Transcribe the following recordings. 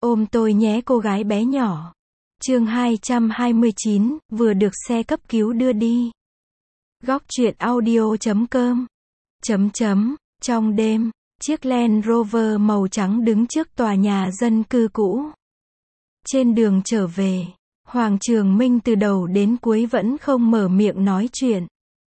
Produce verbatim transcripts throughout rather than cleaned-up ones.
Ôm tôi nhé cô gái bé nhỏ. Chương hai trăm hai mươi chín, vừa được xe cấp cứu đưa đi. Góc truyện audio chấm com. Chấm chấm, trong đêm, chiếc Land Rover màu trắng đứng trước tòa nhà dân cư cũ. Trên đường trở về, Hoàng Trường Minh từ đầu đến cuối vẫn không mở miệng nói chuyện.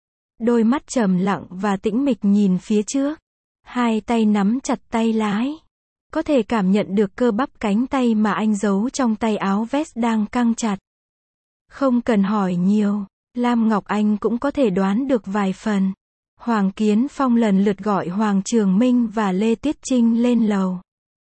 Đôi mắt trầm lặng và tĩnh mịch nhìn phía trước. Hai tay nắm chặt tay lái. Có thể cảm nhận được cơ bắp cánh tay mà anh giấu trong tay áo vest đang căng chặt. Không cần hỏi nhiều, Lam Ngọc Anh cũng có thể đoán được vài phần. Hoàng Kiến Phong lần lượt gọi Hoàng Trường Minh và Lê Tiết Trinh lên lầu.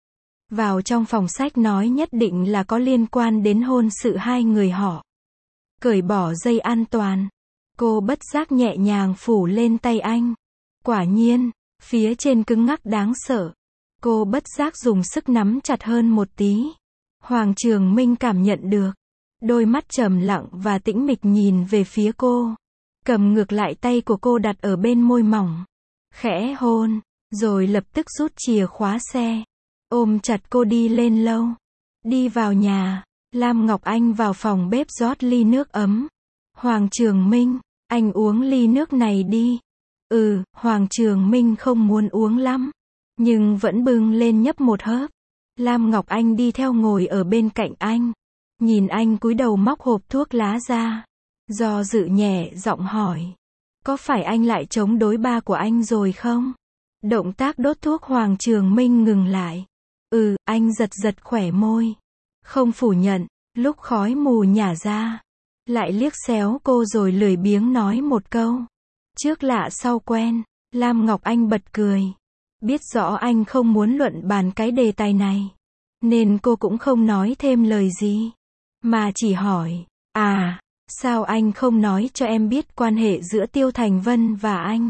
Vào trong phòng sách nói nhất định là có liên quan đến hôn sự hai người họ. Cởi bỏ dây an toàn. Cô bất giác nhẹ nhàng phủ lên tay anh. Quả nhiên, phía trên cứng ngắc đáng sợ. Cô bất giác dùng sức nắm chặt hơn một tí. Hoàng Trường Minh cảm nhận được. Đôi mắt trầm lặng và tĩnh mịch nhìn về phía cô. Cầm ngược lại tay của cô đặt ở bên môi mỏng. Khẽ hôn, rồi lập tức rút chìa khóa xe. Ôm chặt cô đi lên lâu. Đi vào nhà, Lam Ngọc Anh vào phòng bếp rót ly nước ấm. Hoàng Trường Minh, anh uống ly nước này đi. Ừ, Hoàng Trường Minh không muốn uống lắm. Nhưng vẫn bưng lên nhấp một hớp. Lam Ngọc Anh đi theo ngồi ở bên cạnh anh. Nhìn anh cúi đầu móc hộp thuốc lá ra. Do dự nhẹ giọng hỏi. Có phải anh lại chống đối ba của anh rồi không? Động tác đốt thuốc Hoàng Trường Minh ngừng lại. Ừ, anh giật giật khỏe môi. Không phủ nhận, lúc khói mù nhả ra. Lại liếc xéo cô rồi lười biếng nói một câu. Trước lạ sau quen, Lam Ngọc Anh bật cười. Biết rõ anh không muốn luận bàn cái đề tài này. Nên cô cũng không nói thêm lời gì. Mà chỉ hỏi, à, sao anh không nói cho em biết quan hệ giữa Tiêu Thành Vân và anh?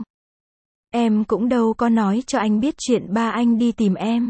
Em cũng đâu có nói cho anh biết chuyện ba anh đi tìm em.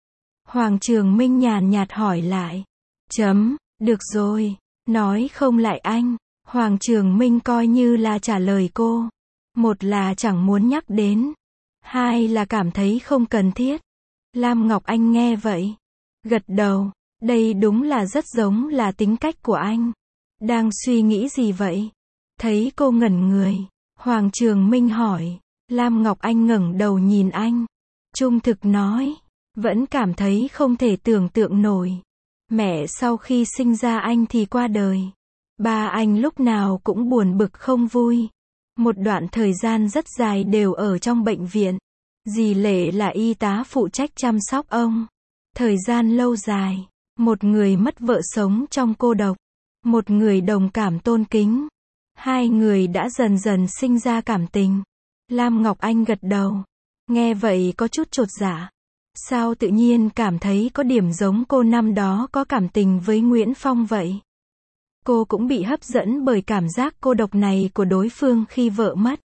Hoàng Trường Minh nhàn nhạt hỏi lại. Chấm, được rồi, nói không lại anh. Hoàng Trường Minh coi như là trả lời cô. Một là chẳng muốn nhắc đến. Hai là cảm thấy không cần thiết. Lam Ngọc Anh nghe vậy. Gật đầu. Đây đúng là rất giống là tính cách của anh. Đang suy nghĩ gì vậy? Thấy cô ngẩn người. Hoàng Trường Minh hỏi. Lam Ngọc Anh ngẩng đầu nhìn anh. Trung thực nói. Vẫn cảm thấy không thể tưởng tượng nổi. Mẹ sau khi sinh ra anh thì qua đời. Ba anh lúc nào cũng buồn bực không vui. Một đoạn thời gian rất dài đều ở trong bệnh viện. Dì Lệ là y tá phụ trách chăm sóc ông. Thời gian lâu dài, một người mất vợ sống trong cô độc. Một người đồng cảm tôn kính. Hai người đã dần dần sinh ra cảm tình. Lam Ngọc Anh gật đầu. Nghe vậy có chút chột dạ. Sao tự nhiên cảm thấy có điểm giống cô năm đó có cảm tình với Nguyễn Phong vậy? Cô cũng bị hấp dẫn bởi cảm giác cô độc này của đối phương khi vợ mất.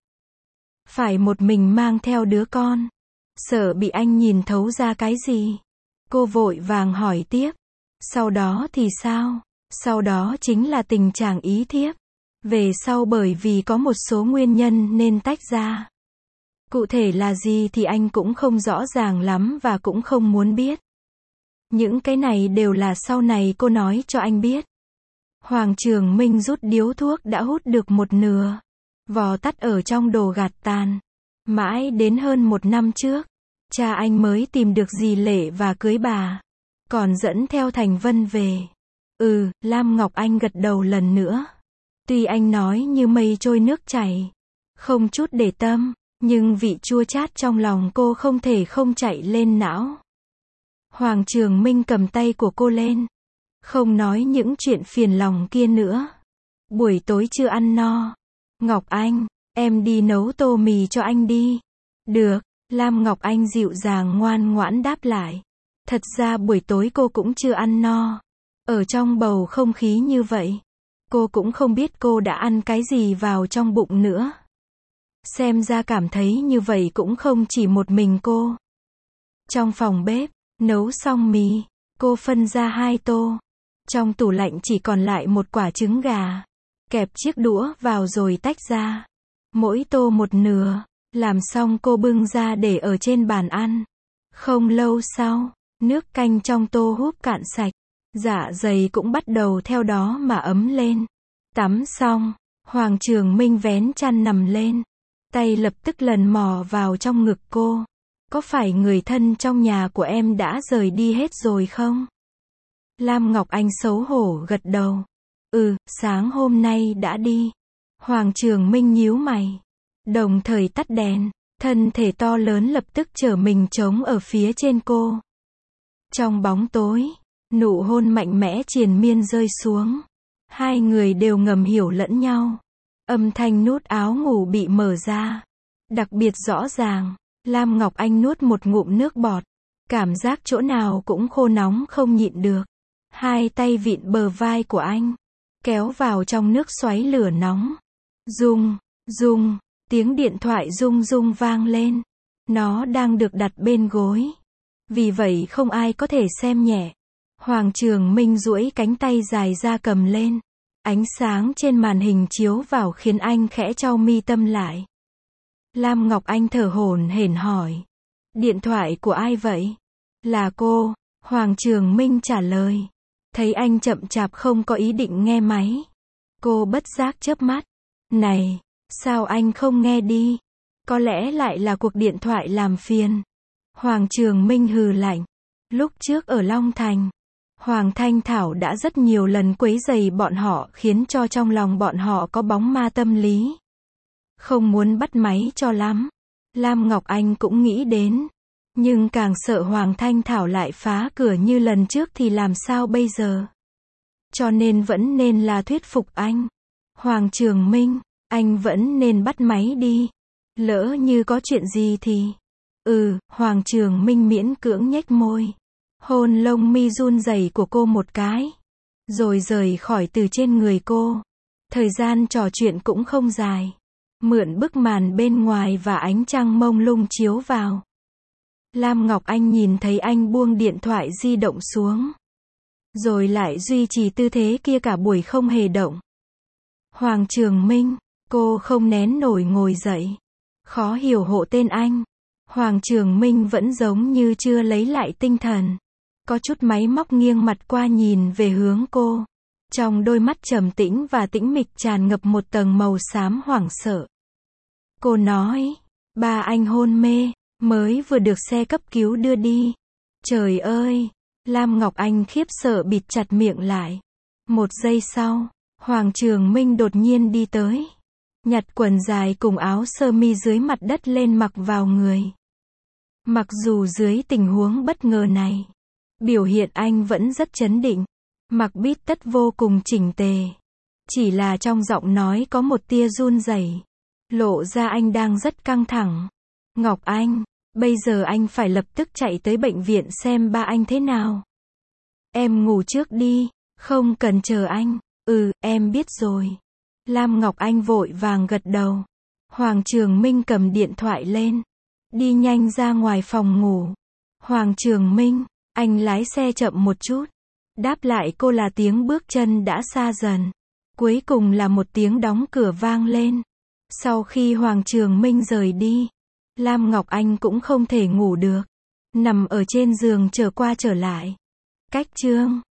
Phải một mình mang theo đứa con. Sợ bị anh nhìn thấu ra cái gì. Cô vội vàng hỏi tiếp. Sau đó thì sao? Sau đó chính là tình trạng ý thiếp. Về sau bởi vì có một số nguyên nhân nên tách ra. Cụ thể là gì thì anh cũng không rõ ràng lắm và cũng không muốn biết. Những cái này đều là sau này cô nói cho anh biết. Hoàng Trường Minh rút điếu thuốc đã hút được một nửa. Vò tắt ở trong đồ gạt tàn. Mãi đến hơn một năm trước, cha anh mới tìm được dì Lệ và cưới bà. Còn dẫn theo Thành Vân về. Ừ, Lam Ngọc Anh gật đầu lần nữa. Tuy anh nói như mây trôi nước chảy. Không chút để tâm. Nhưng vị chua chát trong lòng cô không thể không chạy lên não. Hoàng Trường Minh cầm tay của cô lên. Không nói những chuyện phiền lòng kia nữa. Buổi tối chưa ăn no. Ngọc Anh, em đi nấu tô mì cho anh đi. Được, Lam Ngọc Anh dịu dàng ngoan ngoãn đáp lại. Thật ra buổi tối cô cũng chưa ăn no. Ở trong bầu không khí như vậy, cô cũng không biết cô đã ăn cái gì vào trong bụng nữa. Xem ra cảm thấy như vậy cũng không chỉ một mình cô. Trong phòng bếp, nấu xong mì, cô phân ra hai tô. Trong tủ lạnh chỉ còn lại một quả trứng gà. Kẹp chiếc đũa vào rồi tách ra. Mỗi tô một nửa. Làm xong cô bưng ra để ở trên bàn ăn. Không lâu sau, Nước canh trong tô húp cạn sạch. Dạ dày cũng bắt đầu theo đó mà ấm lên. Tắm xong, Hoàng Trường Minh vén chăn nằm lên. Tay lập tức lần mò vào trong ngực cô. Có phải người thân trong nhà của em đã rời đi hết rồi không? Lam Ngọc Anh xấu hổ gật đầu. Ừ, sáng hôm nay đã đi. Hoàng Trường Minh nhíu mày. Đồng thời tắt đèn. Thân thể to lớn lập tức trở mình trống ở phía trên cô. Trong bóng tối, nụ hôn mạnh mẽ triền miên rơi xuống. Hai người đều ngầm hiểu lẫn nhau. Âm thanh nút áo ngủ bị mở ra. Đặc biệt rõ ràng. Lam Ngọc Anh nuốt một ngụm nước bọt. Cảm giác chỗ nào cũng khô nóng không nhịn được. Hai tay vịn bờ vai của anh. Kéo vào trong nước xoáy lửa nóng. Rung, rung, tiếng điện thoại rung rung vang lên. Nó đang được đặt bên gối. Vì vậy không ai có thể xem nhẹ. Hoàng Trường Minh duỗi cánh tay dài ra cầm lên. Ánh sáng trên màn hình chiếu vào khiến anh khẽ chau mi tâm lại. Lam Ngọc Anh thở hổn hển hỏi. Điện thoại của ai vậy? Là cô, Hoàng Trường Minh trả lời. Thấy anh chậm chạp không có ý định nghe máy. Cô bất giác chớp mắt. Này, sao anh không nghe đi? Có lẽ lại là cuộc điện thoại làm phiền. Hoàng Trường Minh hừ lạnh. Lúc trước ở Long Thành, Hoàng Thanh Thảo đã rất nhiều lần quấy rầy bọn họ khiến cho trong lòng bọn họ có bóng ma tâm lý. Không muốn bắt máy cho lắm. Lam Ngọc Anh cũng nghĩ đến. Nhưng càng sợ Hoàng Thanh Thảo lại phá cửa như lần trước thì làm sao bây giờ? Cho nên vẫn nên là thuyết phục anh. Hoàng Trường Minh, anh vẫn nên bắt máy đi. Lỡ như có chuyện gì thì... Ừ, Hoàng Trường Minh miễn cưỡng nhếch môi. Hôn lông mi run rẩy của cô một cái. Rồi rời khỏi từ trên người cô. Thời gian trò chuyện cũng không dài. Mượn bức màn bên ngoài và ánh trăng mông lung chiếu vào. Lam Ngọc Anh nhìn thấy anh buông điện thoại di động xuống. Rồi lại duy trì tư thế kia cả buổi không hề động. Hoàng Trường Minh, cô không nén nổi ngồi dậy. Khó hiểu hộ tên anh. Hoàng Trường Minh vẫn giống như chưa lấy lại tinh thần. Có chút máy móc nghiêng mặt qua nhìn về hướng cô. Trong đôi mắt trầm tĩnh và tĩnh mịch tràn ngập một tầng màu xám hoảng sợ. Cô nói, ba anh hôn mê, mới vừa được xe cấp cứu đưa đi. Trời ơi! Lam Ngọc Anh khiếp sợ bịt chặt miệng lại. Một giây sau, Hoàng Trường Minh đột nhiên đi tới. Nhặt quần dài cùng áo sơ mi dưới mặt đất lên mặc vào người. Mặc dù dưới tình huống bất ngờ này, biểu hiện anh vẫn rất trấn định. Mặc bít tất vô cùng chỉnh tề. Chỉ là trong giọng nói có một tia run rẩy. Lộ ra anh đang rất căng thẳng. Ngọc Anh, bây giờ anh phải lập tức chạy tới bệnh viện xem ba anh thế nào. Em ngủ trước đi, không cần chờ anh. Ừ, em biết rồi. Lam Ngọc Anh vội vàng gật đầu. Hoàng Trường Minh cầm điện thoại lên. Đi nhanh ra ngoài phòng ngủ. Hoàng Trường Minh, anh lái xe chậm một chút. Đáp lại cô là tiếng bước chân đã xa dần. Cuối cùng là một tiếng đóng cửa vang lên. Sau khi Hoàng Trường Minh rời đi, Lam Ngọc Anh cũng không thể ngủ được. Nằm ở trên giường trở qua trở lại. Cách chương